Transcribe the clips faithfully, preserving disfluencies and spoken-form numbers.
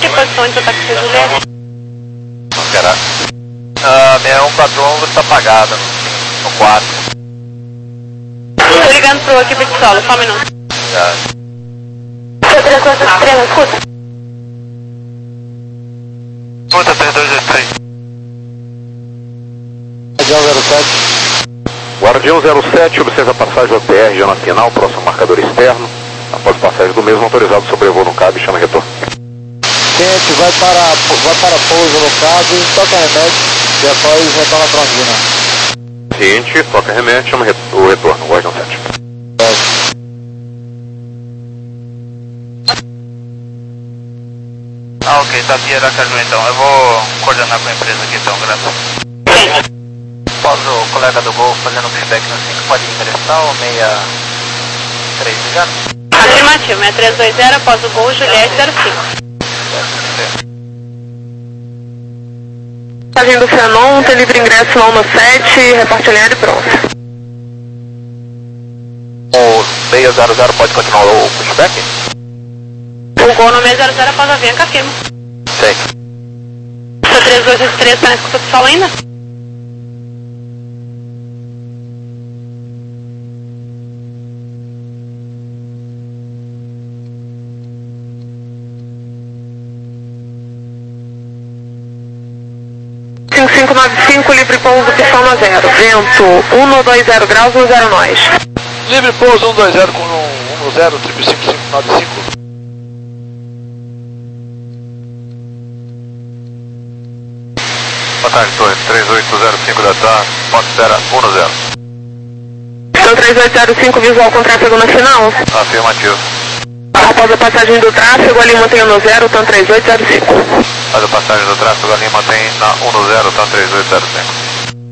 que posição de ataque de Juliette? Esperar. Ah, minha um quatro um está apagada no quatro. Tô ligando pro equipe de solo, só um minuto. Já. Seu três dois oito três, escuta. Escuta, três dois oito três. Guardião zero sete. Guardião zero sete, observa a passagem do T R já na final, próximo marcador externo. Após passagem do mesmo, autorizado sobrevoo no cabo e chama retorno. Quente, vai para, vai para pouso no cabo, toca remete, depois retorna para a Andina. Ciente, toca remete, chama re o retorno, Guardião sete. Ah, ok, tá aqui Aracaju então. Eu vou coordenar com a empresa aqui então, graças. Após o colega do Gol fazendo feedback no cinco, pode ingressar ou meia três ligado? Afirmativo, seis três dois zero, após o Gol, Juliette zero cinco. Passagem do Cianon, tem livre ingresso no no sete, reparte alinhado e pronto. O seis zero zero pode continuar o pushback? O Gol no seis zero zero após a Avianca, afirma. Sim. Seu três dois oito três, tá na escuta do solo ainda? cinco cinco nove cinco, livre pouso, pistão no zero. Vento um dois zero graus, um zero nós. Livre pouso um dois zero com um zero, triple cinco cinco nove cinco. Boa tarde, Torre. três oito zero cinco da T A, ponto espera um zero. Então três oito zero cinco, visual com tráfego nacional. Afirmativo. Após a passagem do tráfego, ali mantém no zero, então três oito zero cinco. Faz a passagem do tráfego, ali mantém na um zero, então três oito zero cinco.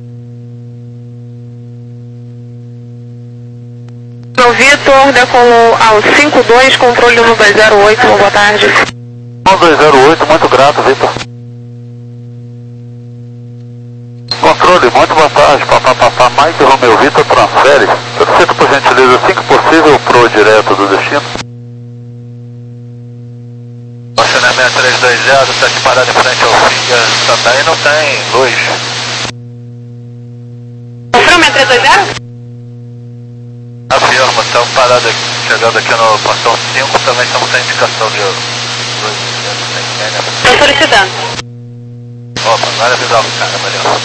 No Vitor, decolou ao cinco dois, controle um dois zero oito, boa tarde. um dois zero oito, muito grato, Vitor. Controle, muito boa tarde, papapá, Mike Romeo Vitor, transfere. Solicito por gentileza, assim que possível, pro direto do destino. Funcionamento três dois zero, está aqui parado em frente ao Finger, Santaí não tem luz. Confirma três dois zero? Afirma, estamos parados aqui, chegando aqui no portão cinco, também estamos sem indicação de luz. Estou solicitando. Opa, agora avisar o cara, valeu.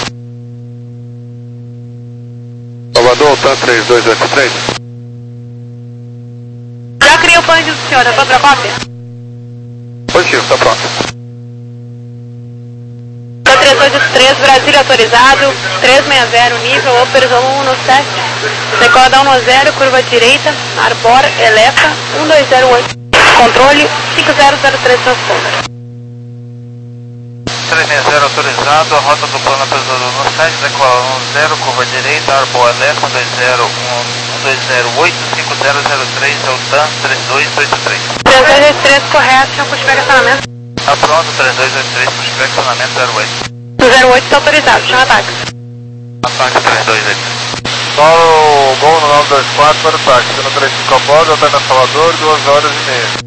Salvador, T A três dois oito três. Já criei o plano do senhor, é para outra cópia? Positivo, está pronto. três dois oito três, Brasília autorizado, três seis zero, nível, Opers um no sete, decola um zero, curva direita, Arbor, Elefa, um dois zero oito, controle cinco zero zero três, transponder. três seis zero autorizado, a rota do plano apresentador no sete, decola um zero, curva direita, Arbor, Elefa, um dois zero oito, cinco zero zero três, é o T A M três dois oito três. três dois oito três, correto, chama pushback acionamento. Tá pronto, três dois oito três, pushback acionamento zero oito. zero oito está autorizado, chama ataque. Ataque três dois oito três. Solo o Gol no nove dois quatro para o táxi, no três cinco a bordo, até na Salvador, duas horas e meia.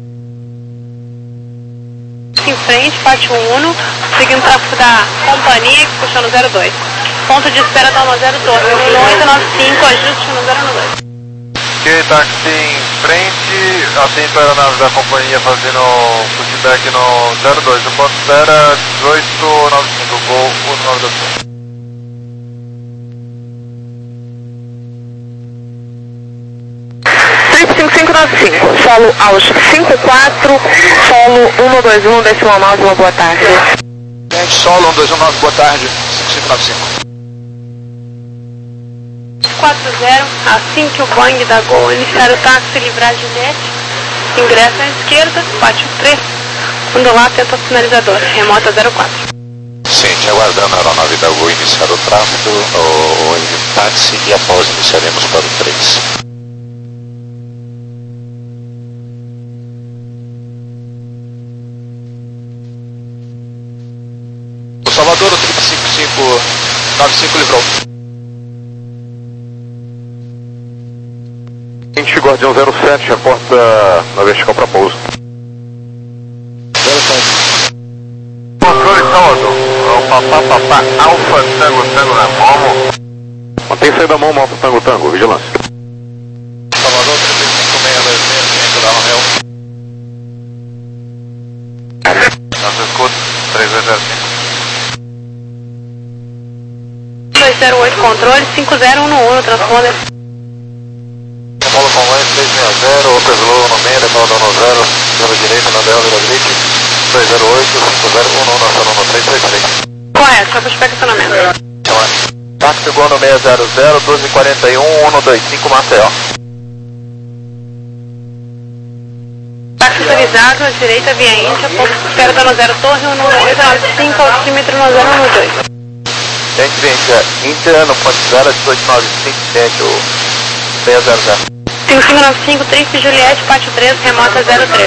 Em frente, pátio um, seguindo o tráfego da companhia, puxando zero dois. Ponto de espera da um zero dois, oito nove cinco, ajuste no zero dois. Ok, táxi em frente, atento a aeronave da companhia fazendo pushback no zero dois, o ponto espera dezoito nove cinco, Gol um nove dois quatro. cinco cinco nove cinco, solo aos cinco quatro, solo um dois um, decimal nove, uma boa tarde. Gente, solo um dois um nove, boa tarde, cinco cinco nove cinco. quatro zero, assim que o Boeing da Gol iniciar o táxi e livrar Juliette, ingresso à esquerda, pátio três, quando lá atenta o sinalizador, remota zero quatro. Sente, aguardando a aeronave da Gol iniciar o tráfego, o, o táxi e após iniciaremos para o três. Salvador, o triple cinco cinco nove cinco livrou. Guardião zero sete, reporta na vertical para pouso. zero sete. Papá, papá, Alfa, Tango, Tango na Momo. Mantém saída Momo, Alfa, Tango, Tango, vigilância. Salvador, trinta e cinco, seis dois seis, cinco da Romeu. Nosso escudo, três dois zero cinco. dois zero oito, controle, cinco zero um um, transponder. Paulo Convênio, três seis zero, Opel Slow no meio, decola dono zero, zero direita, na Del Vila Grit, dois zero oito, cinco zero um um, nossa Nono três três três. Correto, só para o estacionamento. Táxi Gono seis zero zero, doze quarenta e um, um dois cinco, Maceió. Táxi autorizado, à direita, via Índia, ponto espera dono zero, torre, um dois nove cinco, altímetro no zero um dois. Gente, gente, Índia no ponto zero, dezoito nove cinco, gente, o seis zero zero. cinco cinco nove cinco, Triste Juliette, pátio três, remota zero três.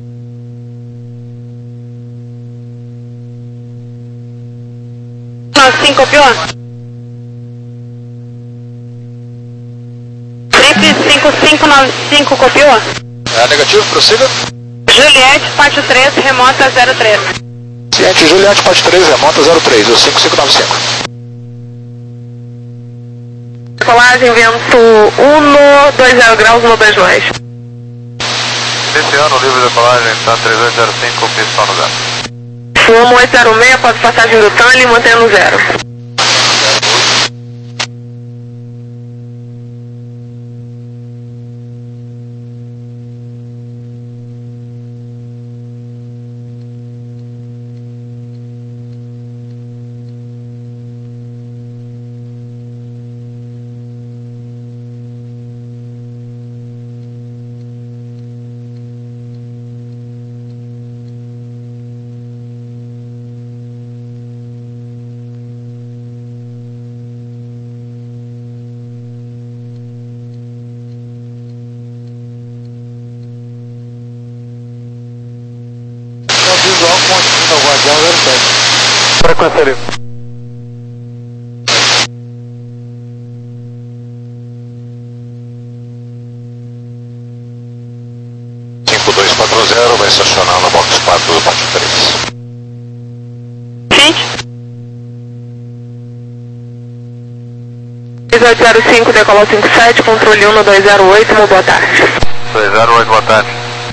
nove cinco, copiou? Triste cinco cinco nove cinco, copiou? É negativo, prossiga. Juliette, pátio três, remota zero três. Ciente, Juliette, pátio três, remota zero três, o cinco cinco nove cinco. Decolagem, vento um, dois zero graus, no beijo oeste. Esse ano, o livre de decolagem está três oito zero cinco, pistão no zero. Sumo oito zero seis, pode passagem do Tânia, mantendo zero. Visual contínuo, Guardião zero sete. Frequência ali. cinco dois quatro zero vai estacionar no box quatro do pátio três. Gente. três oito zero cinco, decolou cinco sete, controle um dois zero oito, boa tarde. dois zero oito, boa tarde.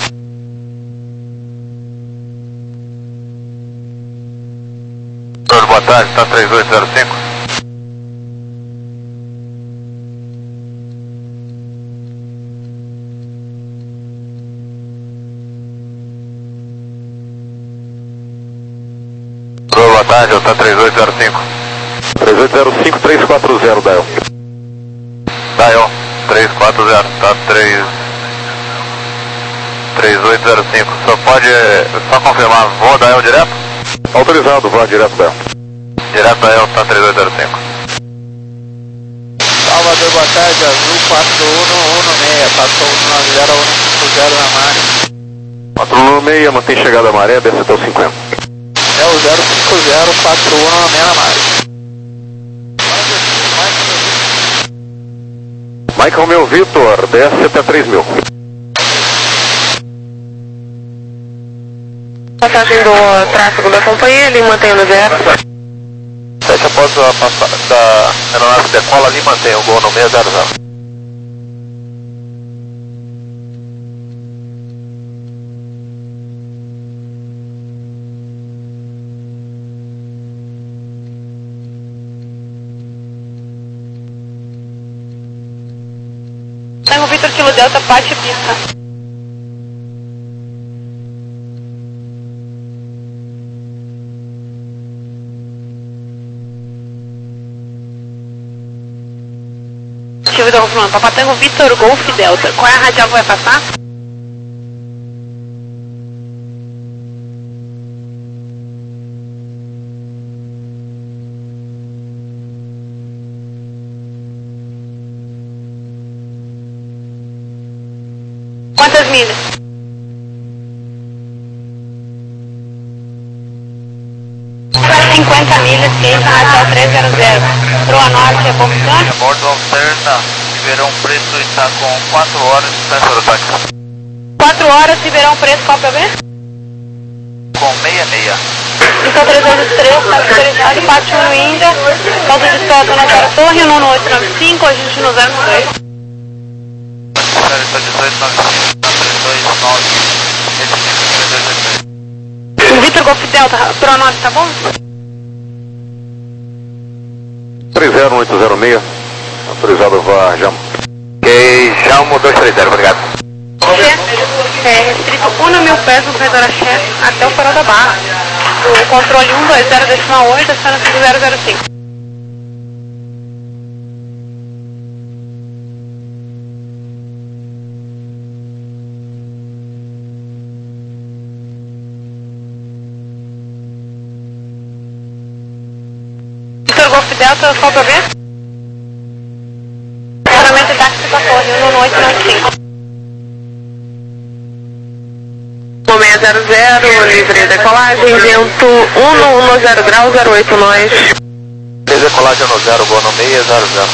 Boa tarde, está três oito zero cinco. Boa tarde, está três oito zero cinco. três oito zero cinco, três quatro zero, Dial. Dial, três quatro zero, está três oito zero cinco. Só pode, só confirmar, vou Dial direto? Autorizado, vá direto, Dial. Direto Dial, está três oito zero cinco. Salvador, boa tarde, Azul quatro um um seis, passou um nove zero um cinco zero na maré. quatro um seis, mantém chegada à maré, desce até o cinquenta. É o zero cinco zero quatro um um seis na maré. Mike Romeu Vitor, desce até três mil. Passagem do tráfego da companhia, ali mantendo zero. sete após a passagem da aeronave decola ali, mantém o gol no seis zero zero. Tem o Vitor Kilo Delta, parte pista. Tive da confirmando, Papatango Vitor Golf Delta. Qual é a radial que vai passar? Quantas milhas? cinquenta milhas, quinze, radial trezentos. Proa Norte, é Bocana. Bordo alterna, Ribeirão Preto está com quatro horas de distância do táxi. quatro horas, Ribeirão Preto, qual é o P B? Com seis seis. Hotel três dois três, está autorizado, parte um Índia, falta de espera na Zero Torre, no oito nove cinco, a gente no zero dois. dezoito nove cinco, três dois nove, Vitor Golf Delta, Pro nove, tá bom? três zero oito zero seis, autorizado vá Jamo. Ok, Jalmo dois três zero, obrigado. É, restrito um mil pés no corredor Axé até o Farol da Barra. O controle um dois zero decimal oito, aciona cinco zero zero cinco. Vitor Golf Delta, só pra ver? Paramento de táxi da torre, um no oito nove cinco. seis zero zero, livre decolagem, vento um no um zero grau, zero oito nós. Decolagem no zero, boa no seis zero zero.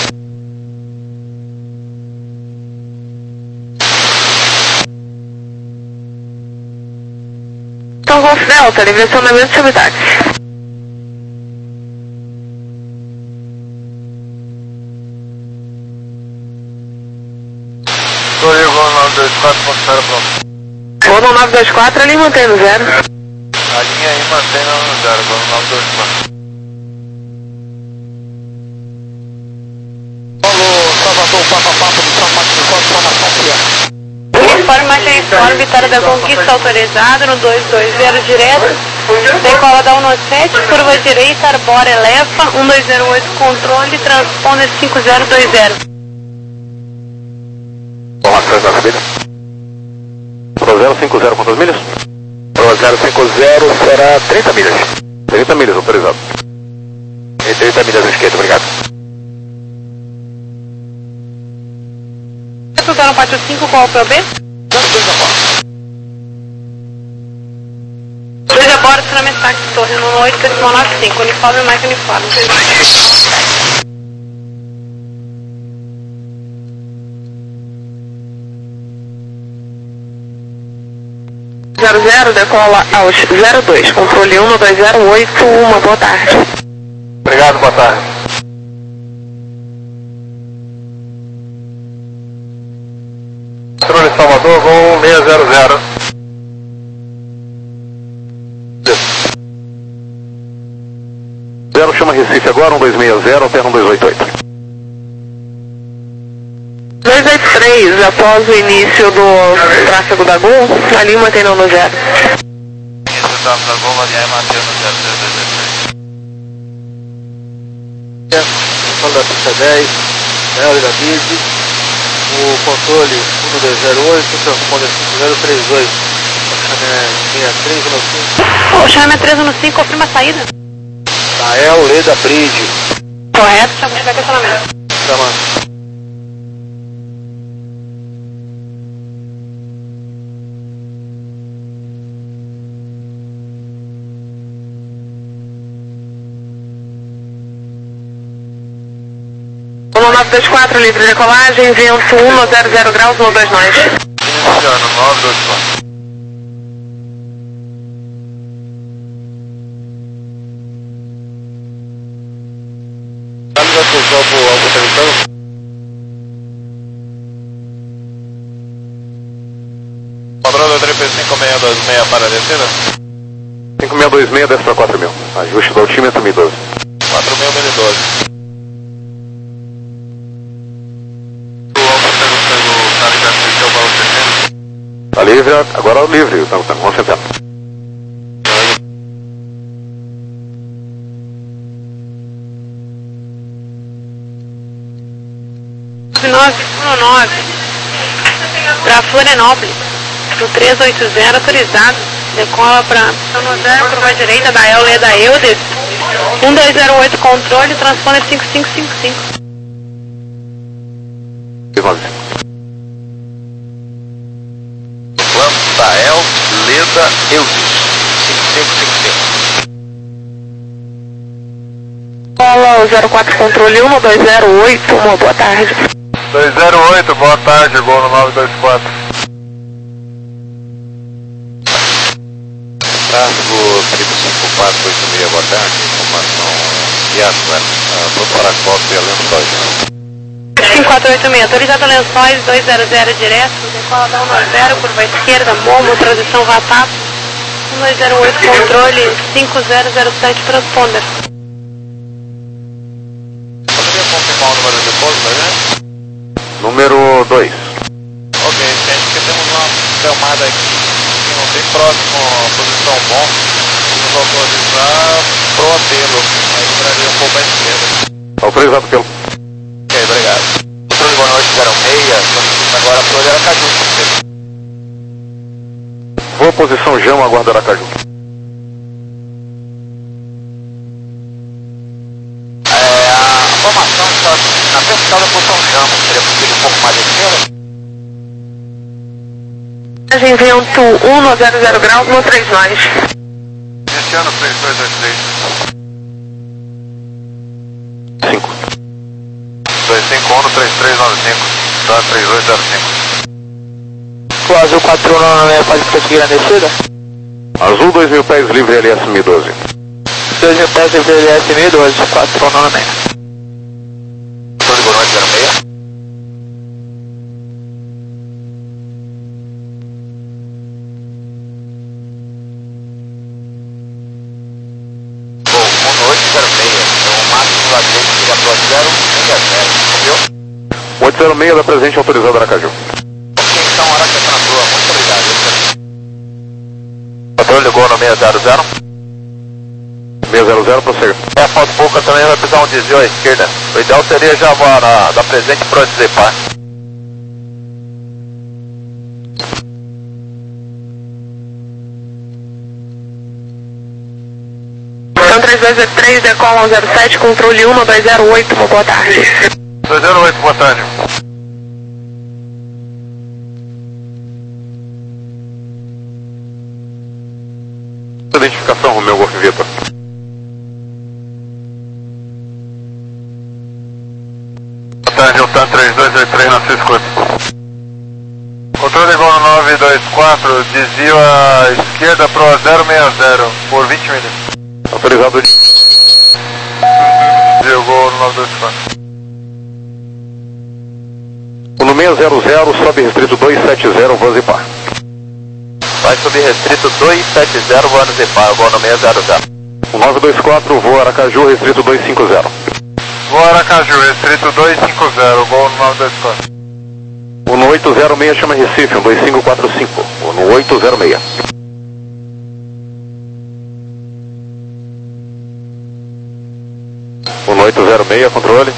Então, Golf Delta, livre acionamento sobre táxi. Estou aí, vou nove dois quatro, ponto zero, pronto. Vou no nove dois quatro, ali mantendo zero. A linha aí mantém no zero, vou no nove dois quatro. Alô, Salvador, Papa Papa do São Marcos, São Marcos. Uniforme Marcha Uniforme, Vitória da Conquista autorizado no dois dois zero direto. Decola da um sete, curva direita, Arbora eleva, um dois zero oito controle, transponder cinco zero dois zero. Vamos atrás da subida. Pro zero cinco zero, quantas milhas? Pro zero cinco zero será trinta milhas. trinta milhas, autorizado. E trinta milhas à esquerda, obrigado. Você no pátio cinco, qual é o P O B? dois a bordo, acionamento táxi torre, no oito decimal nove cinco, uniforme mais uniforme. zero zero, decola aos zero dois, controle um no dois zero oito, uma boa tarde. Obrigado, boa tarde. Controle Salvador, voo seis zero zero. Zero chama Recife agora, um dois seis zero, terra um dois oito oito. dois oito três, após o início do tráfego da Gol, ali mantém no zero. Isso, o tráfego da Gol, ali é mantém no zero zero dois zero três. Controle da pista dez, L da B I D, o controle um dois zero oito, transponder cinco zero três dois, linha três no cinco. O chama três no cinco, confirma a saída. Nael, Leda, Bridge. Correto, chama de questionamento. Chamando. nove dois quatro, livre decolagem, vento um no zero zero graus, no dois nós. Iniciando, nove dois quatro. Vamos atenção pro algo perguntando. Controle triplo cinco seis dois seis para a descida. cinco seis dois seis, desce para quatro mil. Ajuste do altímetro mil e doze. quatro mil, mil e doze. Tá livre, agora livre, estamos concentrando. nove um nove, para Florianópolis, no três oito zero, autorizado, decola para São José, curva direita da El, Leda Eudes, um dois zero oito controle, transponder cinco cinco cinco cinco. Lantael, Leda, Eudes, cinco cinco cinco cinco. Cola o zero quatro controle um dois zero oito, uma boa tarde. dois zero oito, boa tarde, gol no nove dois quatro. Tráfego Gol Tribo cinco quatro oito seis, boa tarde, informação Piazza, vou para a cópia Lençóis. cinco quatro oito seis, autorizado Lençóis, dois zero zero direto, decola da um nove zero, curva esquerda, Momo, transição Vatap, um dois zero oito, controle, cinco zero zero sete, transponder. Poderia confirmar o número de pouso, né? Número dois. Ok, gente, porque temos uma filmada aqui, que não tem próximo à posição bom, vamos autorizar pro apelo, aí libraria um pouco à esquerda. Autorizado pelo... Ok, obrigado. Controle boa noite, zero seis, solicito agora pro Aracaju. Boa posição, Jama, aguarda Aracaju. É, a formação está na vertical da posição Jama, seria possível um pouco mais à esquerda? Vento um no zero zero graus no três nós. Iniciando três dois dois três. cinco. dois cinco um no três três nove cinco. Tá, três dois zero cinco. O Azul quatro nove pode prosseguir na descida? Azul dois mil pés, livre L S mil e doze. dois mil pés, livre L S mil e doze, quatro nove seis. Controle boa noite, zero seis. oito zero seis da presente autorizado Aracaju. Ok, então Aracaju na tua, muito obrigado. Controle ligou no seis zero zero. seis zero zero, prossiga. É, falta pouca também, vai precisar um desvio à esquerda. O ideal seria já voar na, da presente para o Zepar. Então três dois zero três, decola um zero sete, controle um no dois zero oito, uma boa tarde. dois zero oito, boa tarde. Identificação, Romeu Golf Vitor. Boa tarde, eu tá três dois oito três na sua escuta. Controle igual no nove dois quatro, desvio à esquerda pro zero seis zero, por vinte milhas. Autorizado. Desvio igual no nove dois quatro. O no seis zero zero, sobe restrito dois sete zero, voa Zepar. Vai subir restrito dois sete zero, voando Zepar, igual no seis zero zero. O nove dois quatro, voa Aracaju, restrito dois cinco zero. Voa Aracaju, restrito dois cinco zero, igual no nove dois quatro. O no oito zero seis chama Recife, um dois cinco quatro cinco. O no oito zero seis. O no oito zero seis, controle.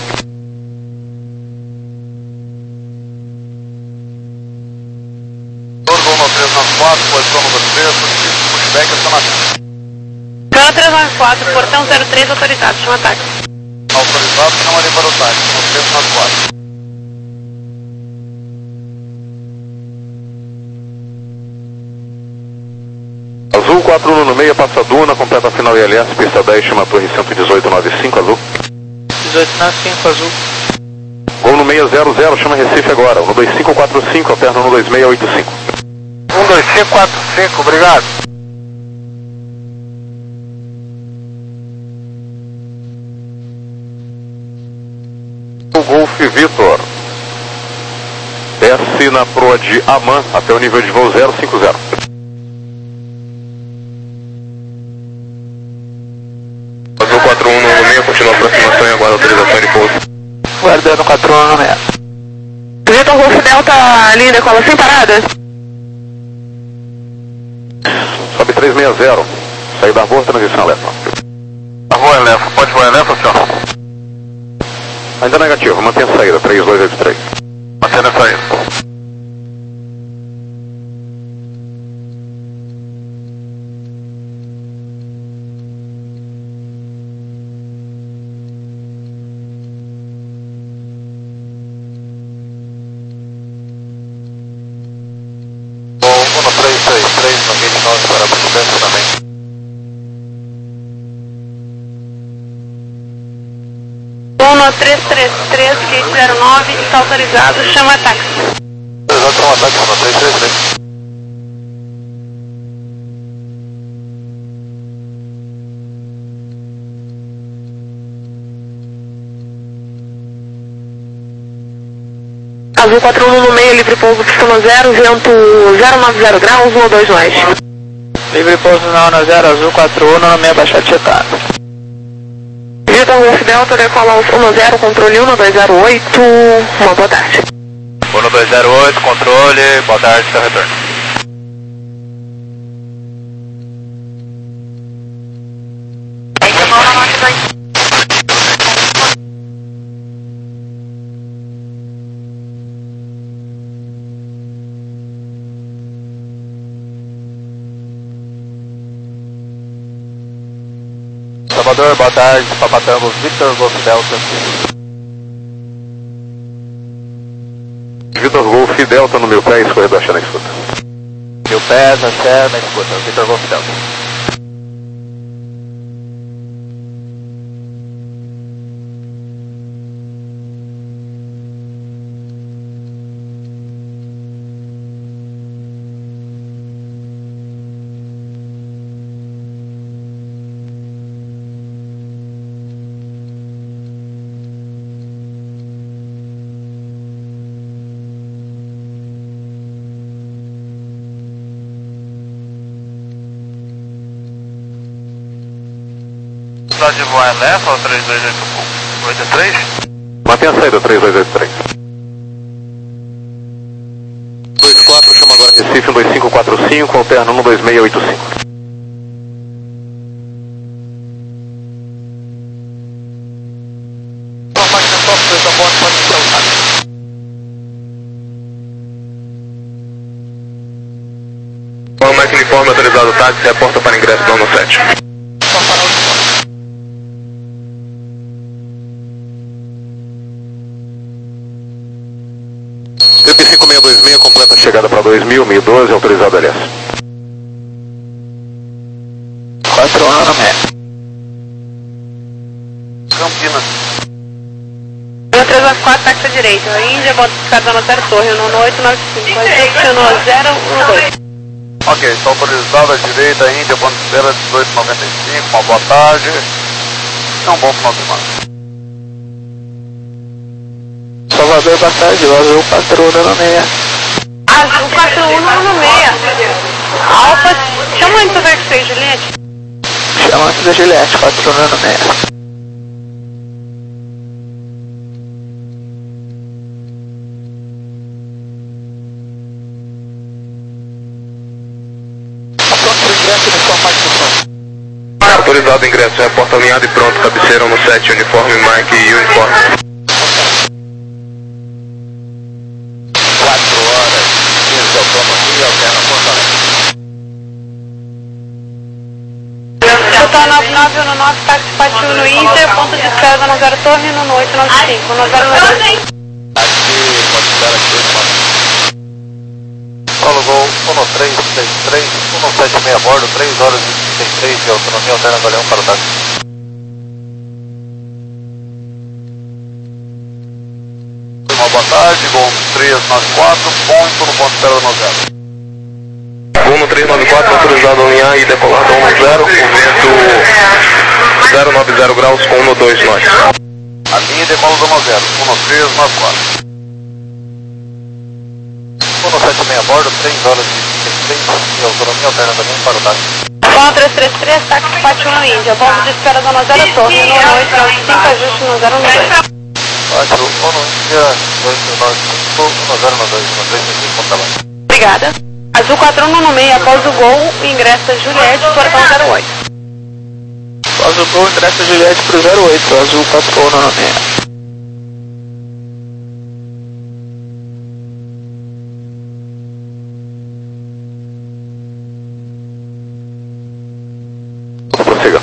quatro, posição número três, pushback, acionamento. Cana três nove quatro, portão zero três autorizado, chama táxi. Autorizado, não ali para o táxi, três nove quatro. Azul quatro um no meio, passa Duna, completa a final I L S, pista dez, chama Torre cento e dezoito nove cinco, Azul. dezoito nove cinco, Azul. Gol no seis zero zero, chama Recife agora. O no dois cinco quatro cinco, aperta no dois seis oito cinco. um dois cinco quatro cinco, obrigado. O Golf Vitor. Desce na proa de Aman até o nível de voo zero cinco zero. Azul quatro um no meio, continua a aproximação e aguarda autorização de pouso. Guardando quatro um seis. Vitor Golf Delta, linha decola sem parada. Sobe três seis zero. Sair da rua, transição leva. A voa eleva, pode voar eleva, senhor? Ainda negativo, mantém a saída, três dois oito três. Mantendo a saída. um três seis três, no gate nove para a também. um três três três, gate zero nove, está autorizado, chama táxi. Autorizado para um ataque, um três três três. Azul quatro um no meio, livre pouso, pistão zero, vento zero nove zero graus, um dois nós. Livre pouso na um zero, Azul quatro um no meio, baixado checado. Vitor Golf Delta, decola um zero, controle um dois zero oito, uma boa tarde. um dois zero oito, controle, boa tarde, seu retorno. Salvador, boa tarde, Papatango, Victor Golf Delta. Vitor Golf Delta no meu pé, escorredor Axé na escuta. Meu pé, Axé na escuta, Victor Golf Delta. De voar é leva ou três dois oito três? Mantenha a saída três dois oito três. dois quatro, chama agora Recife um dois cinco quatro cinco, alterna um dois seis oito cinco. Bom, máquina informe autorizado táxi, reporta para ingresso no sete. T P cinco seis dois seis, completa a chegada para dois mil, mil e doze, autorizado L S. quatro um no meio. Campinas. três nove quatro, taxa direita. Índia, bota descarga na zero, torre, no oito nove cinco. Azul, zero um dois. Ok, está autorizado à direita, Índia, ponto zero, dezoito noventa e cinco, uma boa tarde. É um bom final de semana. Salvador, boa tarde, Azul quatro um no meio. Azul quatro um no meio. Alfa, chama antes da X seis, Juliette. Chama antes da Juliette, quatro um no meio. Autorizado ingresso, reporta alinhado e pronto, cabeceira no sete, uniforme Mike e uniforme. quatro horas, quinze de autonomia, alterna porta. Total nove nove um nove, táxi Pati um no Inter, ponto de descarga no zero torre, no oito nove cinco, no zero nove cinco. Aqui, pode estar aqui, Paulo Gol, um três seis três, um sete seis a bordo, três horas e trinta e três de autonomia, alterna Galeão para o táxi. Uma boa tarde, Gol três nove quatro, ponto no ponto zero nove zero. Gol três nove quatro, autorizado a alinhar e decolar do um zero, o vento zero nove zero graus com um dois nós. A linha e decola do um zero, um três nove quatro. um sete seis a bordo, três horas e trinta e três de autonomia, alterna Galeão para o táxi. Bola três três três, táxi Pati um no Índia, ponto de espera zona zero torre, no oito nove cinco, ajuste no zero nove dois. quatro um Índia, oito nove cinco, um zero nove dois, um três seis ponto trabalho. Obrigada. Azul quatro um no meio, após o gol, ingressa Juliette, portão zero oito. Após o gol, ingressa Juliette pro zero oito, Azul quatro um no meio. Prossiga.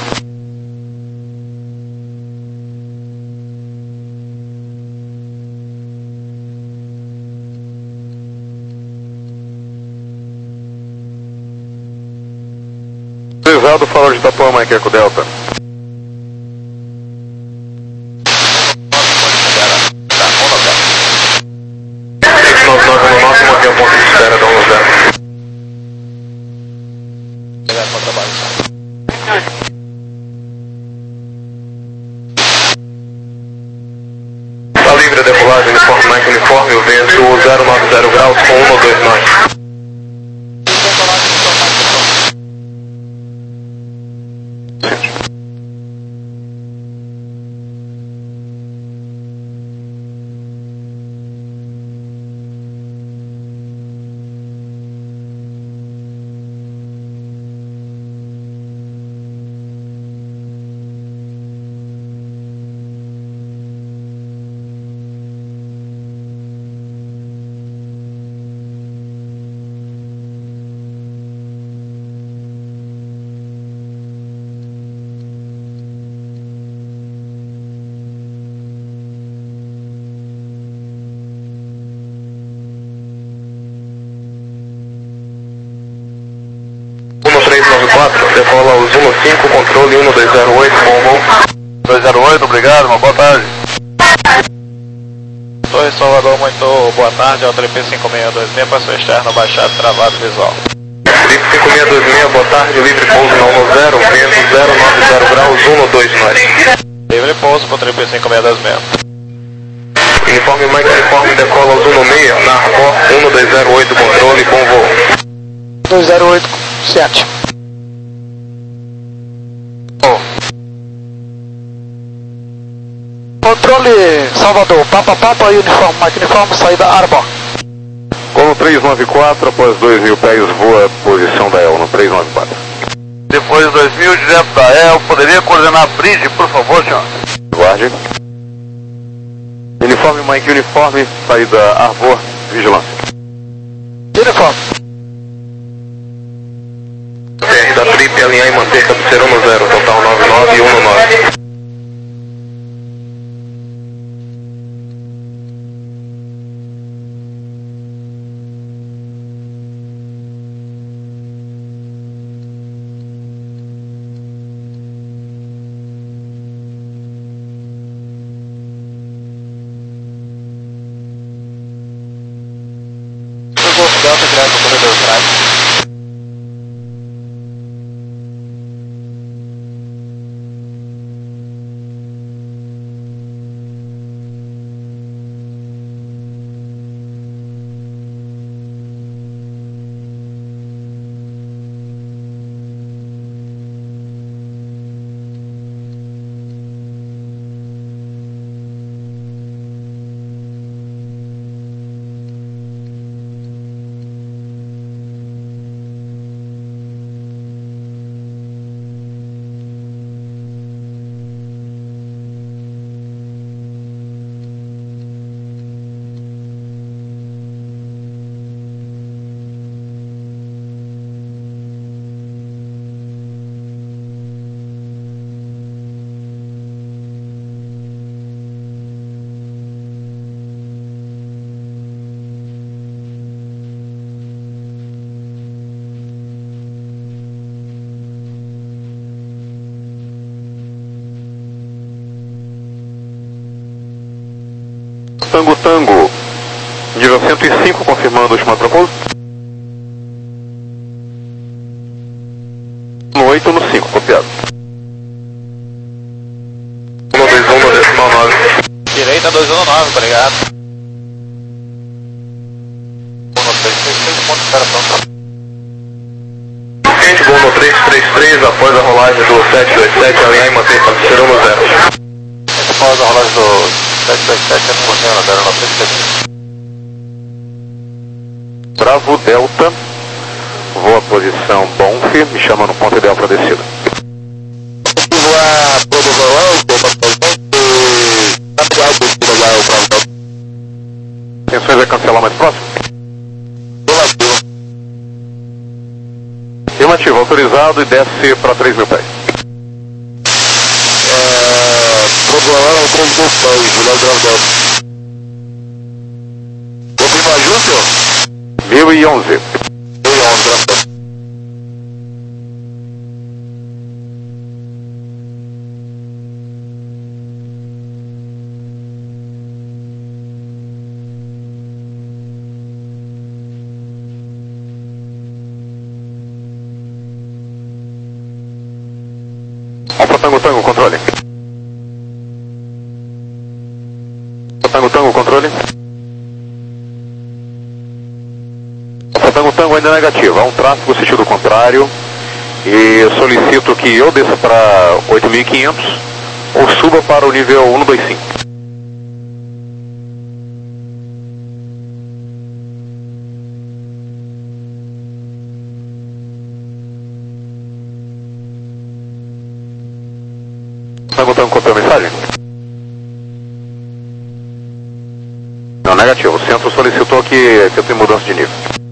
Autorizado, fala de Itapuã, Mike Eco Delta. seis nove nove um nove, mantém o ponto de espera da um zero. Obrigado pelo trabalho. Está livre a decolagem, uniforme Mike Uniforme, o vento zero nove zero graus com um dois nove. três nove quatro, decola o Zulu cinco, controle um dois zero oito, bom voo. dois zero oito, obrigado, uma boa tarde. Torre Salvador, muito boa tarde, ao Trip cinco seis dois seis, passo externo, baixado, travado, visual. Trip cinco seis dois seis, boa tarde, livre pouso nove zero, vento zero nove zero graus, um dois nove. Livre pouso para o Trip cinco seis dois seis. Uniforme Mike Uniforme, decola o Zulu seis, na Arbor um dois zero oito, controle, bom voo. dois zero oito, sete. Controle Salvador, Papa Papa, Uniforme, Mike Uniforme, saída Arbor. Colo três nove quatro, após dois mil pés, voa posição da E L no três nove quatro. Depois de dois mil, direto da E L, poderia coordenar a bridge, por favor, senhor? Guarde. Uniforme Mike Uniforme, saída Arbor, vigilância. Uniforme. T R da Trip, alinhar e manter cabeceira um zero, total nove nove e um nove. Delta direto no corredor atrás. Tango Tango, nível cento e cinco, confirmando o último propósito. No oito, no cinco, copiado. um dois um, dois nove. Direita dois um nove, obrigado. um três três três, ponto de operação. Quente, gol no três três três, após a rolagem do sete dois sete, alinhar e manter cabeceira um zero. Após a rolagem do sete dois sete, funciona, zero nove três. Bravo Delta, voa posição Bonf, me chama no ponto ideal para descida. Voar produção alta, Intenções é cancelar mais próximo? relativo. Afirmativo, autorizado e desce para três mil pés. Programando três mil pés, Julião Grandão. Vou primar junto, senhor? mil e onze. mil e onze, Grandão. Alfa Tango Tango, controle. Tango Tango, controle. negativa, há um tráfego sentido contrário e solicito que eu desça para oito mil e quinhentos ou suba para o nível cento e vinte e cinco. Está botando copiar a mensagem? Não, negativo. O centro solicitou que, que eu tenha mudança de nível.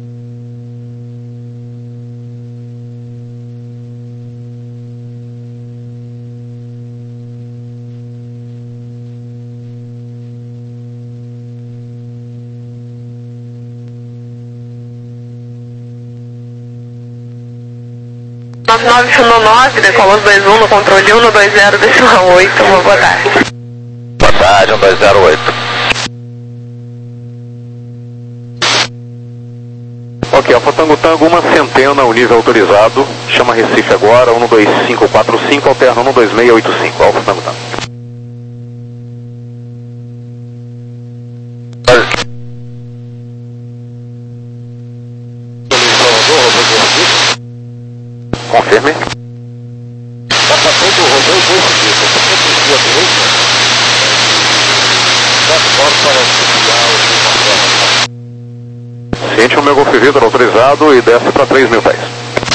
nove nove Fundo nove, decolos dois um no controle um dois zero decimal oito, uma boa tarde. Boa tarde, um dois zero oito. Ok, Alfa Tango Tango, uma centena, o nível autorizado, chama Recife agora, um dois cinco quatro cinco, alterna um dois seis oito cinco, Alfa Tango Tango. Confirme. Está passando o rodão dois dias, está passando o dia direito. quatro horas para auxiliar o Ciente o meu Golf Vitor autorizado e desce para três mil pés.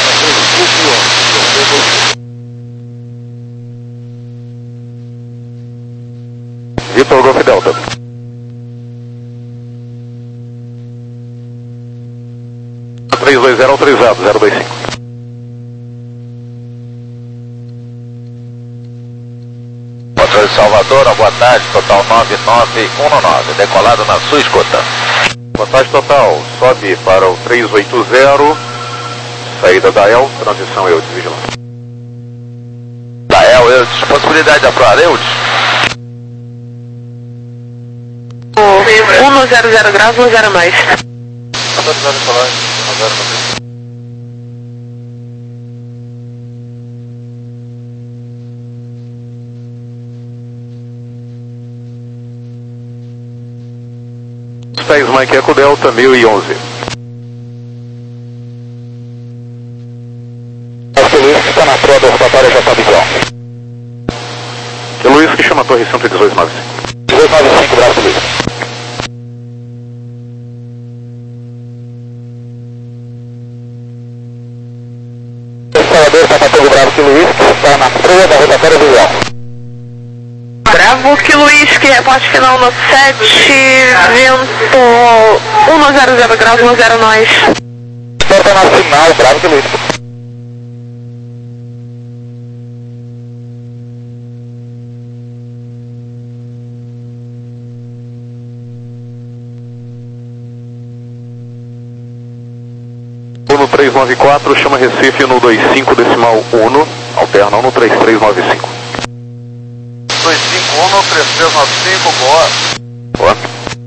Vitor Golf Delta. três dois zero autorizado, zero dois cinco. Controle Salvador, boa tarde, total nove nove um nove, decolado na sua escuta. Boa tarde total, sobe para o três oito zero, saída da E L, transição Eudes, vigilância. Da E L, Eudes, possibilidade de aflorar Eudes? um zero zero graus, um zero mais. Pés Mike Eco Delta mil e onze. O Luiz está na proa da rotatória já está visão. Que Luiz que chama a torre cento e dezoito nove cinco. dezoito nove cinco, braço Luiz. Salvador, Papa Tango Bravo, que Luiz que está na proa da rotatória visão. Bravo, que Luiz, que reporte final no sete, vento um zero zero graus, um zero nós. Porta nacional, Bravo, que Luiz. um três nove quatro, chama Recife no dois cinco decimal um, alterna um três três nove cinco. dois cinco um, três três nove cinco, boa. Boa.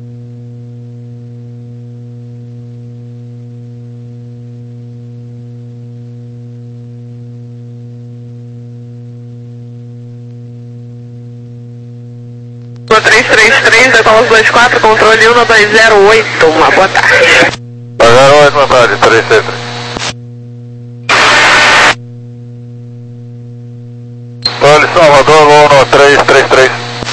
três três três, decolos dois quatro, controle um dois zero oito, uma boa tarde. zero oito, boa tarde, três três três. Controle Salvador, um três três três.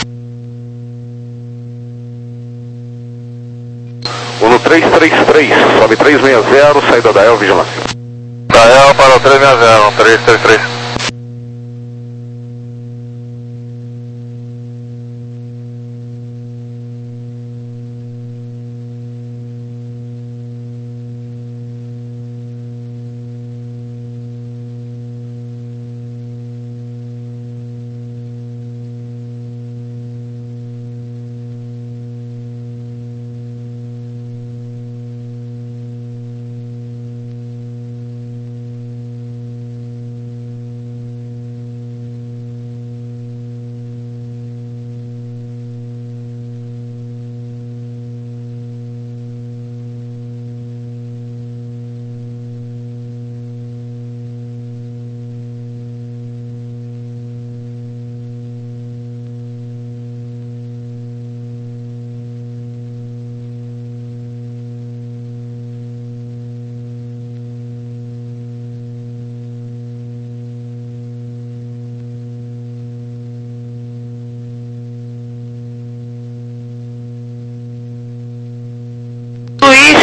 um três três três, sobe três seis zero, saída da E L, vigilância. Da E L para o três seis zero, um três três três.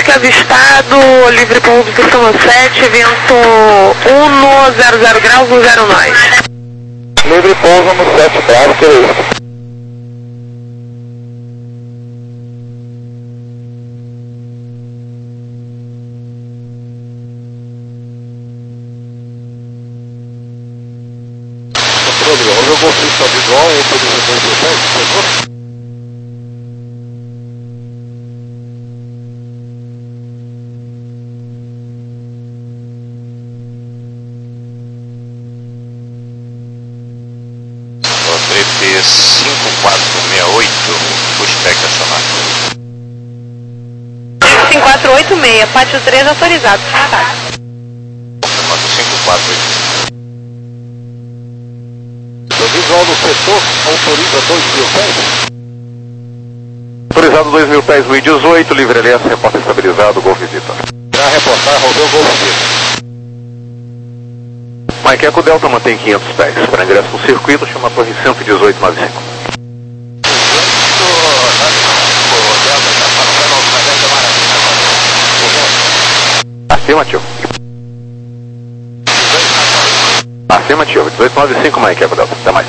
Whisky avistado, livre pouso do sete, vento um zero zero graus, um zero nós. Livre pouso no sete graus, que é isso? Controle, jogou fricção visual, autoriza dois mil pés, por favor. cinco quatro seis oito, pushback acionado. cinco quatro oito seis, pátio três autorizado, sem ataque. Confirmando cinco quatro oito seis. O visual do setor autoriza dois mil pés. Autorizado dois mil pés, U I dezoito, livre L S, reporta estabilizado, Golf Visita. Já reportar, rodou Golf Visita. Mike Eco Delta mantém quinhentos pés. Para ingresso no circuito, chama a torre cento e dezoito noventa e cinco. Afirmativo. Afirmativo. dezoito noventa e cinco, Mike Eco Delta. Até mais.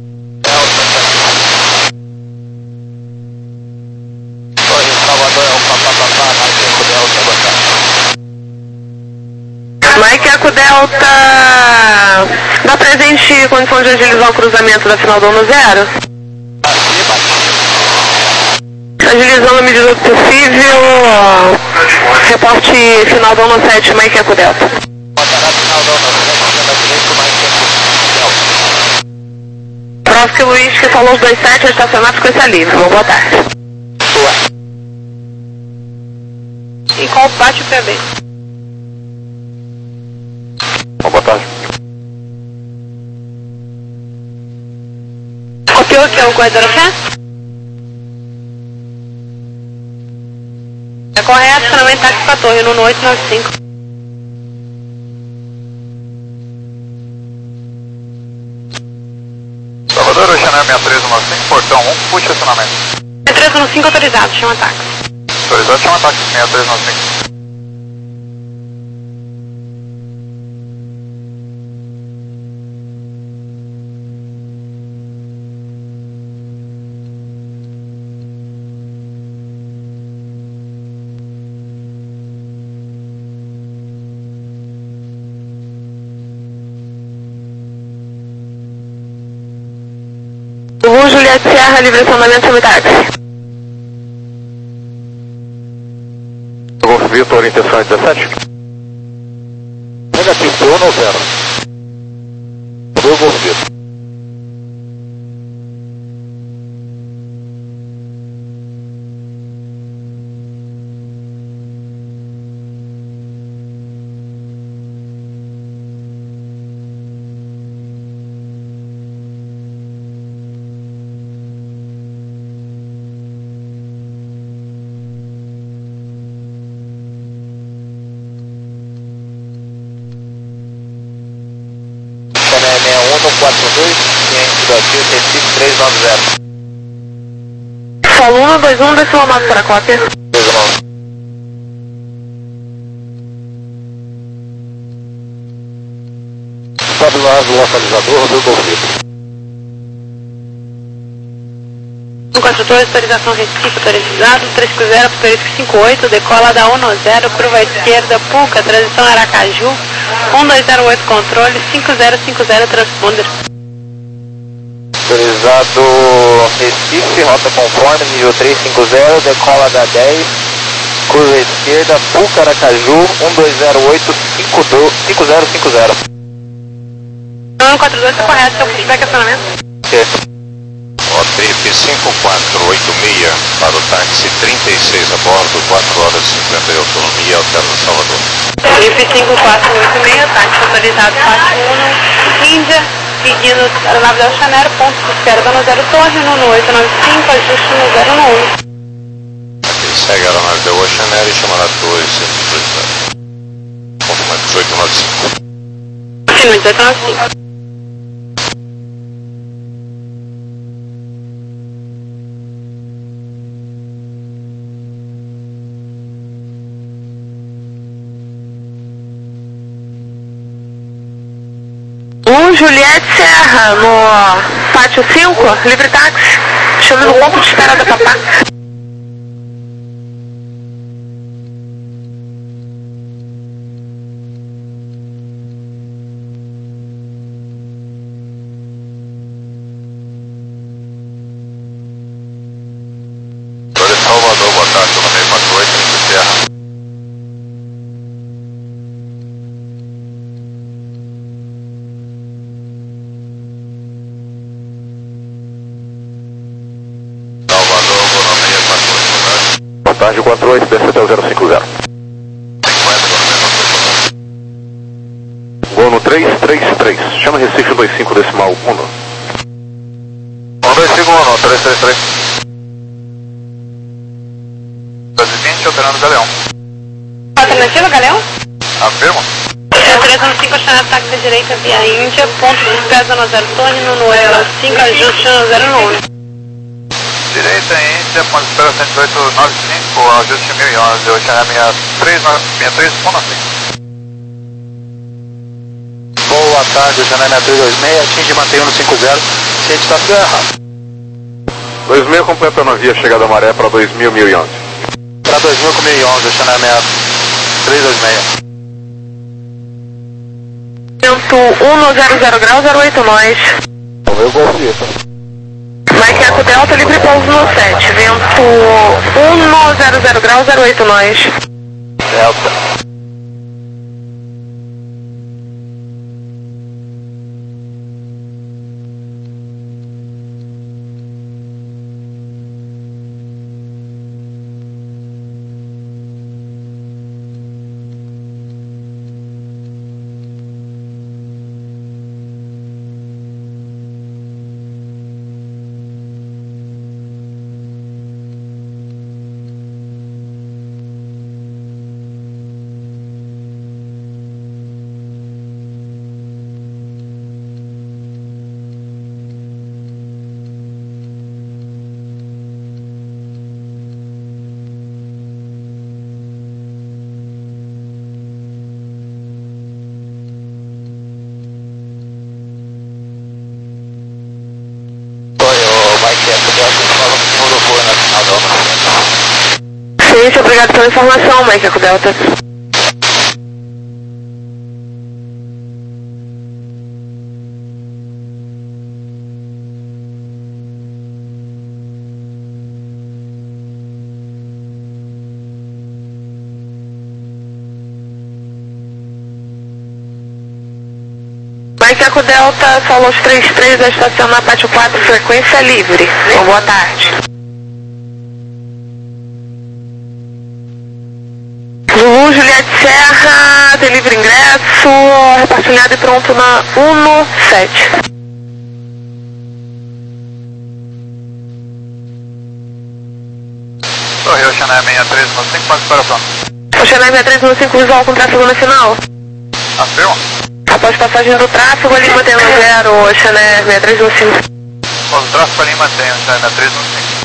Mike Eco Delta, dá pra gente condição de agilizar o cruzamento da final do ano zero? Agilizando a medida do possível, reporte final do ano sete, Mike Eco Delta. Próximo que o Luiz que falou os dois sete, estacionar frequência livre. Boa tarde. E qual bate o P B? Boa tarde. Copiou que é o corredor aqui? É correto, também táxi para a torre, no oito nove cinco. Salvador, Oceanar seis três um cinco, portão um, puxa acionamento. seis três um cinco autorizado, chama táxi. Autorizado, chama táxi seis três um cinco. Luz Juliette Serra, livre acionamento, chama táxi. Golf Vitor, orientação dezessete. Negativo, P um no zero. Rodou Golf Vitor. quatro dois, cliente do Brasil, Recife três nove zero. Solo um dois um, decimal nove para a cópia. dois nove. Estabilizado o localizador, rodou Golf Vitor. um quatro dois, autorização Recife, autorizado, três cinco zero, cinco oito, decola da um zero, curva esquerda, Puca, transição Aracaju, um dois zero oito, controle, cinco zero cinco zero, transponder. Autorizado Recife, rota conforme, nível três cinco zero, decola da dez, curva esquerda, Puca, Aracaju, um dois zero oito, cinco zero cinco zero. um quatro dois, está correto, seu feedback acionamento. Ok. O T P cinco quatro oito seis para o táxi trinta e seis a bordo, quatro horas e cinquenta de autonomia, alterna Salvador. T P cinco quatro oito seis, táxi autorizado, faixa um, Índia, seguindo a nave da Oceanar, ponto de espera da zero Torre, no oito nove cinco, ajuste no zero um. Ele segue a aeronave da Oceanar e chama a torre cento e dois zero. Confirma dezoito nove cinco. Sim, dezoito nove cinco. Zulu, Juliette Serra, no pátio cinco, livre táxi, chame no ponto de espera da Papá. Salvador, boa tarde, eu mandei quatro oito, livre Serra. Boa tarde, quatro oito, desce até o zero cinco zero. Gol no três três três, chama Recife um dois cinco decimal um. um dois cinco um, três três três. doze e vinte, operando Galeão. Alternativa, Galeão? Afirma. três um cinco, chamada táxi direita via Índia, ponto de espera zona zero, torre no oito cinco, ajuste zona zero nove. Direita Índia, ponto de espera cento e oito noventa e cinco, ajuste mil e onze, eu chamei minha três três ponto cinco. Boa tarde, o Janela três dois seis, atinge e mantém no cinco zero, ciente está tudo errado. dois mil completando a via chegada à maré para dois mil, mil e onze. Para dois mil com mil e onze, o Janela três dois seis. Vento um no zero zero grau, zero oito nós. Eu vou ouvir. Mike Eco Delta, livre pouso no sete. Vento um no zero zero grau, zero oito nós. Delta. Ciência, obrigado pela informação, Mike Eco Delta. Mike Eco Delta, Solos três três, a estacionar pátio quatro, frequência livre. Bom, boa tarde. Zulu, Juliette Serra, tem livre ingresso, repartilhado e pronto na um sete. Oi, o Xané seis três um cinco, pode separação. O Xané seis três um cinco, visual com tráfego nacional. Afirma. Após passagem do tráfego, Lima tem um zero, o Xané seis três um cinco. Após o tráfego, Lima tem o Xané três um cinco.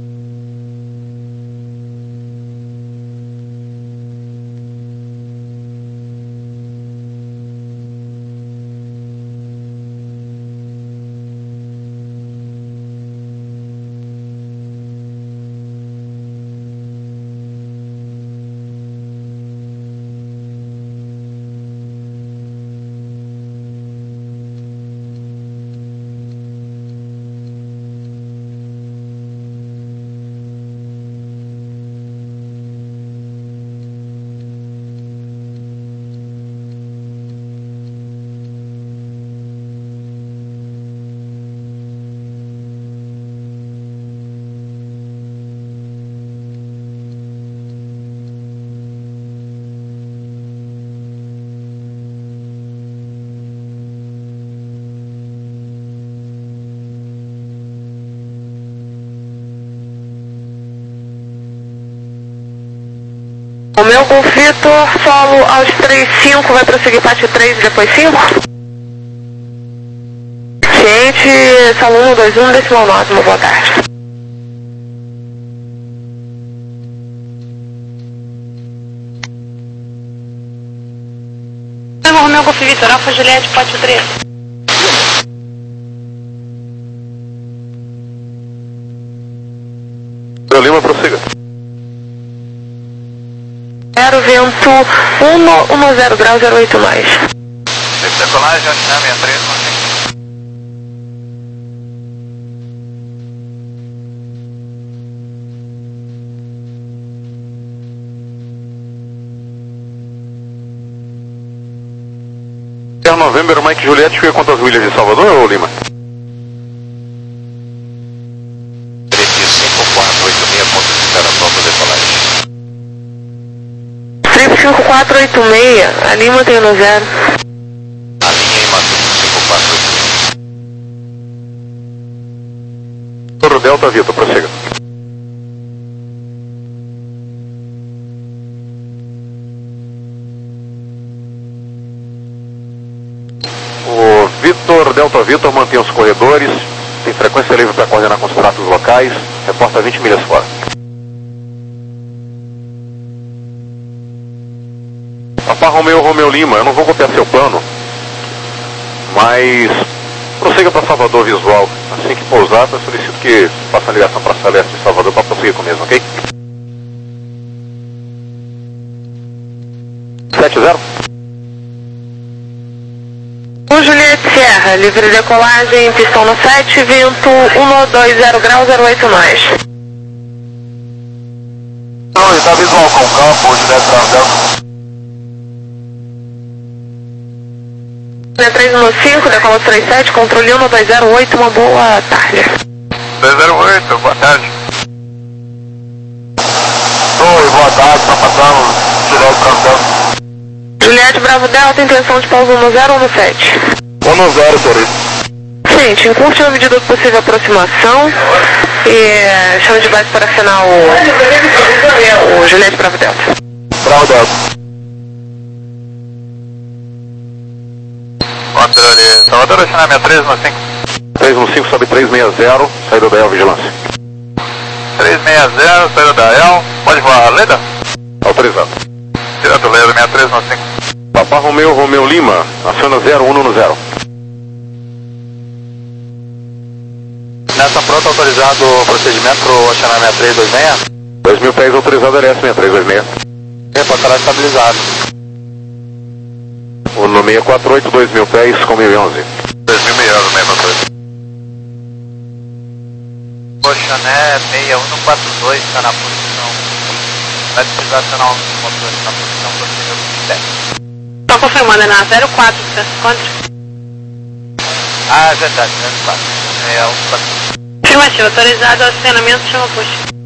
O meu Golf Vitor, solo aos três cinco, vai prosseguir parte três e depois cinco? Ciente, solo um dois um, decimal nove, boa tarde. O meu Golf Vitor, Alfa Juliette, pátio três. vento um zero grau zero oito mais. Decolagem, Oceana sessenta e três, consegui. Novembro, Mike Juliette, fica quantas milhas de Salvador ou Lima? três cinco quatro oito seis, ponto de espera pronta, decolagem. três cinco quatro oito seis, a Lima tem no zero. A linha em Matuto cinco quatro oito seis. Toro Delta Vitor, prossiga. O Vitor, Delta Vitor, mantém os corredores, tem frequência livre para coordenar com os tratos locais, reporta vinte milhas fora. Papa Romeu, Romeu Lima, eu não vou copiar seu plano, mas prossiga para Salvador visual. Assim que pousar, eu solicito que faça a ligação para Celeste de Salvador para prosseguir com o mesmo, ok? sete zero. O Juliette Sierra, livre decolagem, pistão no sete, vento um dois zero grau zero oito mais. Não, está visual com o campo, Juliette Bravo três um cinco, decola três sete, controle um dois zero oito, uma boa tarde. dois zero oito, boa tarde. Oi, boa tarde, está passando Juliette Bravo Delta. Juliette Bravo Delta, intenção de pausa no zero ou no sete? um zero, por isso. Gente, encurte na medida do possível a aproximação e chame de base para afinar o, o Juliette Bravo Delta. Bravo Delta. Controle, Salvador, Oceana sessenta e três, no cinco. três um cinco, sobe três seis zero, saída da El Vigilância. três seis zero, saída da El, pode voar, Leda? Autorizado. Direto, Leda, sessenta e três, no cinco. Papa Romeu, Romeu Lima, aciona zero um no zero. Nessa pronta, autorizado o procedimento para o Oceana sessenta e três dois seis. dois mil pés autorizado, L S sessenta e três dois seis. Reportará estabilizado. O no seis quatro oito, dois mil pés com mil e onze. dois mil e onze, seis quatro oito. Oceané seis um quatro dois, está na posição. Vai precisar acionar um dos motores na posição possível do feedback. Estou confirmando, é na zero quatro, você contra? Ah, é verdade, zero quatro. seis um quatro dois. Afirmativo, autorizado, acionamento, chama push.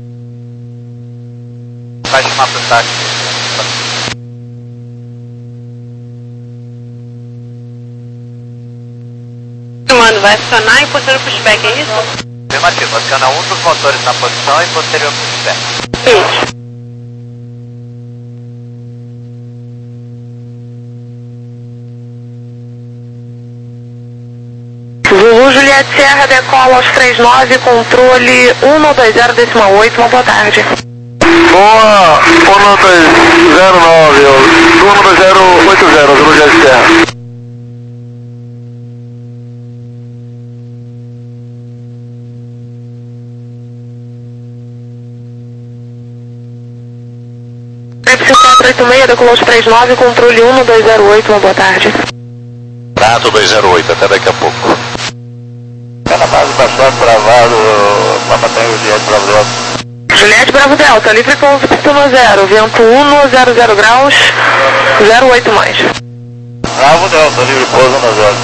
Vai chamar para o táxi. Confirmando, vai acionar e posterior pushback, é isso? Afirmativo, aciona um dos motores na posição e posterior pushback. Isso. Zulu Juliette Sierra decola aos três nove, controle um dois zero decimal oito, uma boa tarde. Boa, um dois zero nove, um dois zero oito zero, Zulu Juliette Sierra. quatro oito seis, decolou aos três nove, controle um dois zero oito, uma boa tarde. Prato dois zero oito, até daqui a pouco. Fica na base bastante travado, Papa Tango Juliette Bravo Delta. Juliette Bravo Delta, livre pouso, pistona zero, vento um zero zero graus, zero oito mais. Bravo Delta, livre pouso no zero.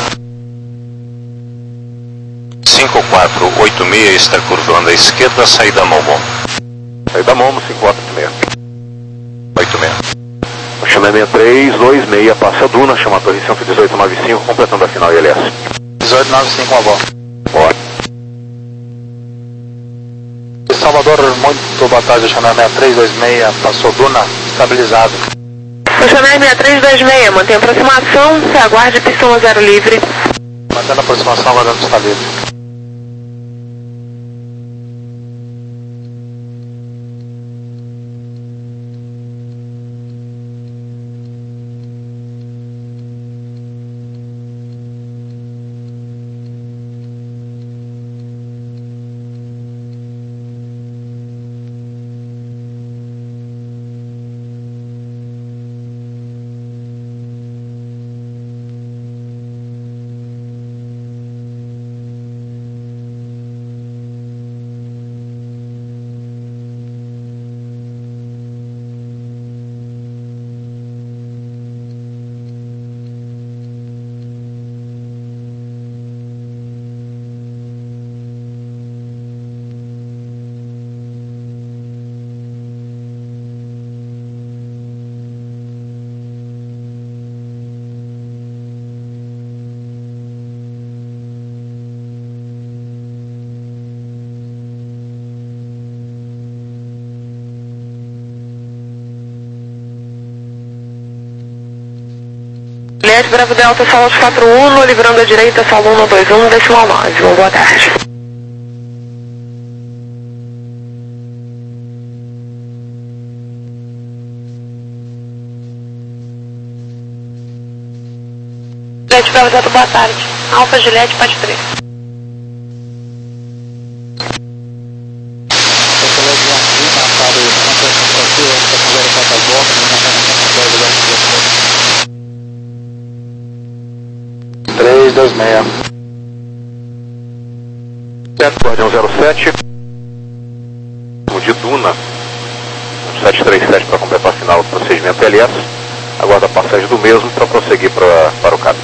cinco quatro oito seis, está curvando à esquerda, saída Momo. Saída Momo, cinco quatro oito seis. oito seis. Oceana sessenta e três dois seis, passa a Duna, chama a torre cento e dezoito nove cinco, completando a final I L S. dezoito nove cinco, uma boa. Boa. Salvador, muito boa tarde, Oceana sessenta e três dois seis, passou Duna, estabilizado. Oceana sessenta e três dois seis, mantém aproximação, se aguarde pistão zero livre. Mantendo a aproximação, aguardando está livre. Bravo Delta, Salto quatro um, livrando a direita, Salto um dois um, decimal nove. Boa tarde. Juliette Bravo Delta, boa tarde. Alfa Juliette, parte três. três dois seis. Certo, Guardião zero sete. De Duna. sete três sete para completar a final do procedimento L S. Aguarda a passagem do mesmo para prosseguir pra, para o cabo.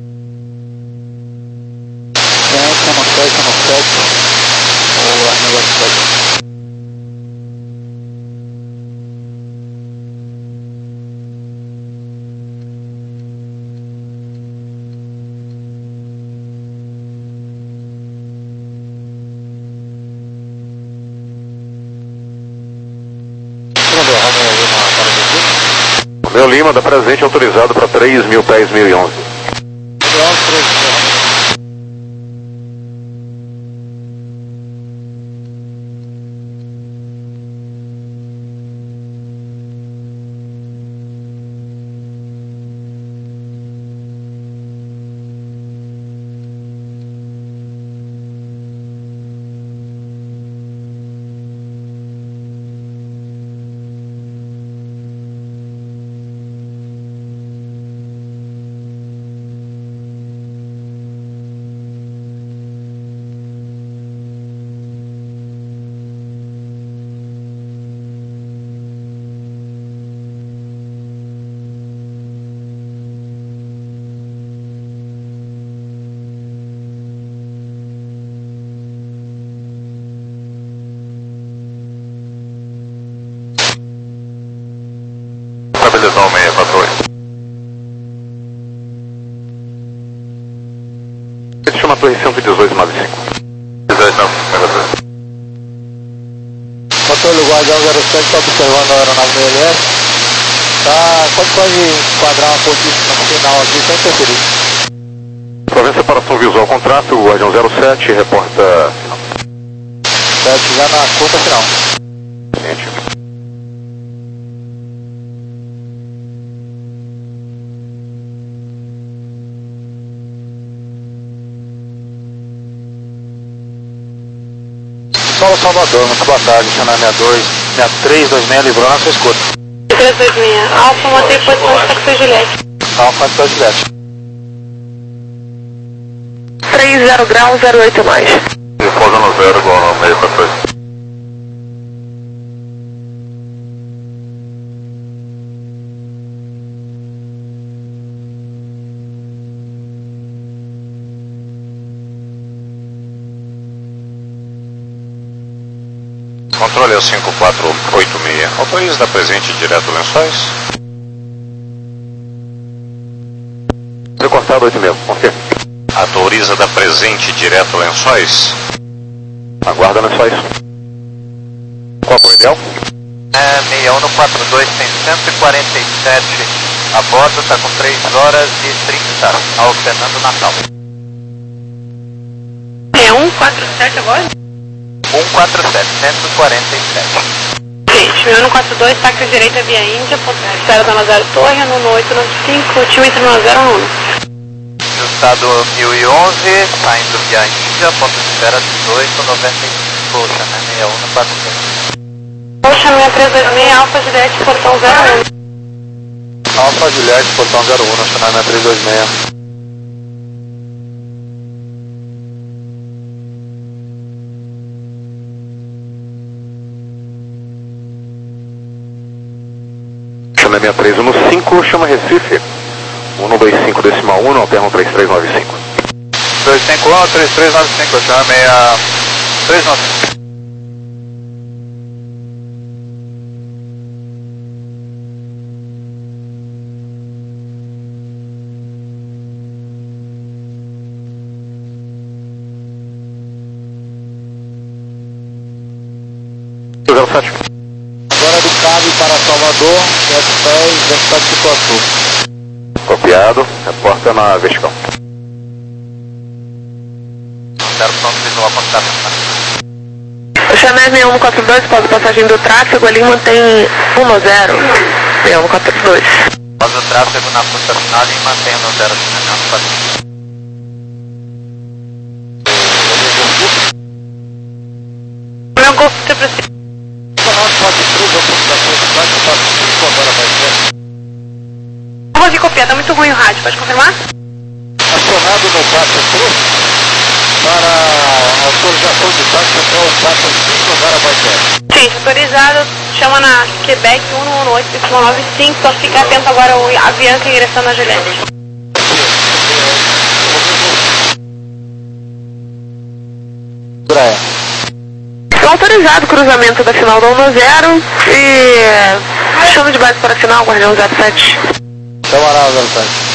Romeu Lima, da presente autorizado para três mil pés, mil e onze. Estabilizar meia quatro oito. Ele chama a torre cento e dezoito nove cinco. dezoito nove cinco. Motor do Guardião zero sete está observando a aeronave do L S. Tá, pode, pode enquadrar uma posição no final aqui sem interferir. Provendo separação visual contrato, o Guardião zero sete reporta final. sete já na curta final. Gente. Solo Salvador, muito boa tarde, Xanã sessenta e dois, sessenta e três dois seis, livrou na sua escuta. três dois seis, Alfa, mantém posição de taxi Juliette. Alfa, taxi Juliette. três zero grau, zero oito mais. Reposa no zero, igual no meio para frente. Controle é o cinco quatro oito seis. Autoriza da presente direto Lençóis. Recortado oito seis, confirma. Autoriza da presente direto Lençóis. Aguarda Lençóis. Qual foi o ideal? É, sessenta e um no quatro dois tem cento e quarenta e sete a bordo, está com três horas e trinta, ao Fernando Natal. É um quatro sete agora? um quatro sete, cento e quarenta e sete. Gente, meu um quatro dois, táxi direita via Índia, zero zero zero Torre, no oito nove cinco, tio entre nove zero um. Ajustado mil e onze, saindo via Índia, ponto de espera dezoito noventa e cinco, Poxa, né? sessenta e um no quatro dois. Poxa, minha três dois seis, Alfa Juliette, portão zero um. Alfa Juliette, portão zero um, Xanã sessenta e três dois seis. Chama sessenta e três no cinco, chama Recife. um dois cinco decimal um, alterna três três nove cinco. dois cinco um, três três nove cinco, chama sessenta e três nove cinco. zero sete. Agora do Cabo para Salvador, sete dez, dez sete Pituaçu. Copiado, reporta na vertical. Zero pronto, visual contato. Chanel seis um quatro dois, pós passagem do tráfego, ali mantém um zero, seis um quatro dois. Pós o tráfego na pista final e mantém no zero, Chanel. Meu Golf triplo cinco. Vou aqui copiar, tá muito ruim o rádio, pode confirmar? Acionado no quatro Cruz para autorização de táxi até o quatro cinco agora vai ter. Sim, autorizado, chama na Quebec um um oito Y nove cinco, só ficar atento agora ao Avianca ingressando na Juliette. Autorizado cruzamento da final da um zero e chama de base para a final, Guardião zero sete. Camarada zero sete.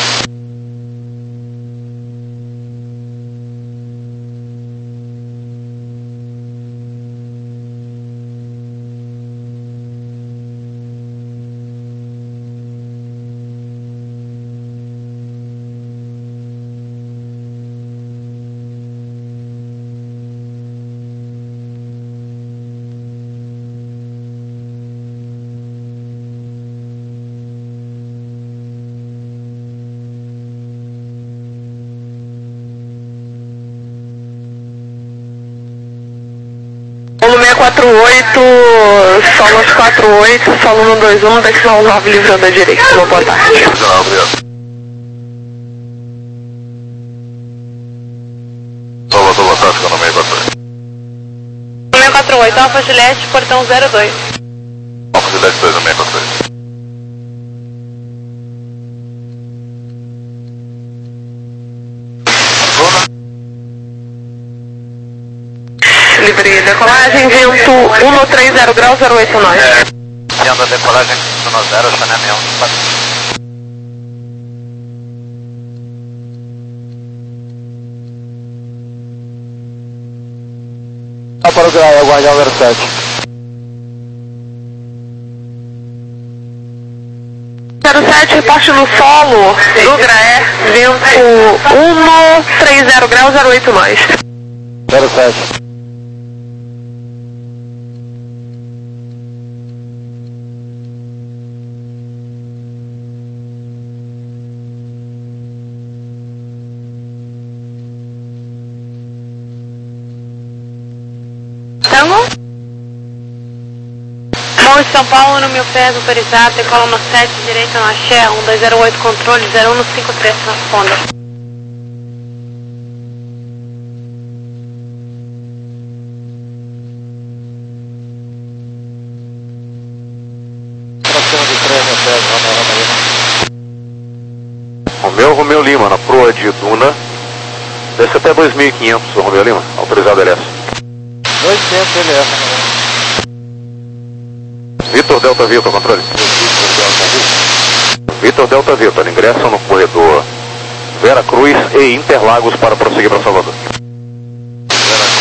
Solo seis quatro oito, solo quatro oito, solo um dois um, decimal nove, livrando a direita. Uma boa tarde. Salvador, boa tarde, no meio quatro oito. seis quatro oito, Alfa Juliette, portão zero dois. Alfa Juliette dois, no meio quatro oito. Livre decolagem, vento um três zero graus, zero oito nove. Sendo a decolagem no zero, Chanel seis um quatro. Tá para o Graé, Guardião zero sete. zero sete, reporte no solo do Graé, vento um três zero graus, zero oito nove. zero sete. Tango? Mão de São Paulo, no meu pé, autorizado, decola no sete, direita no axé, um dois zero oito, controle, zero um cinco três, responda. Romeu, Romeu Lima, na proa de Duna. Desce até dois mil e quinhentos, Romeu Lima, autorizado L S. dois mil e quinhentos L S. Vitor Delta Vitor, controle. Vitor Delta Vitor, ingressam no corredor Vera Cruz e Interlagos para prosseguir para Salvador.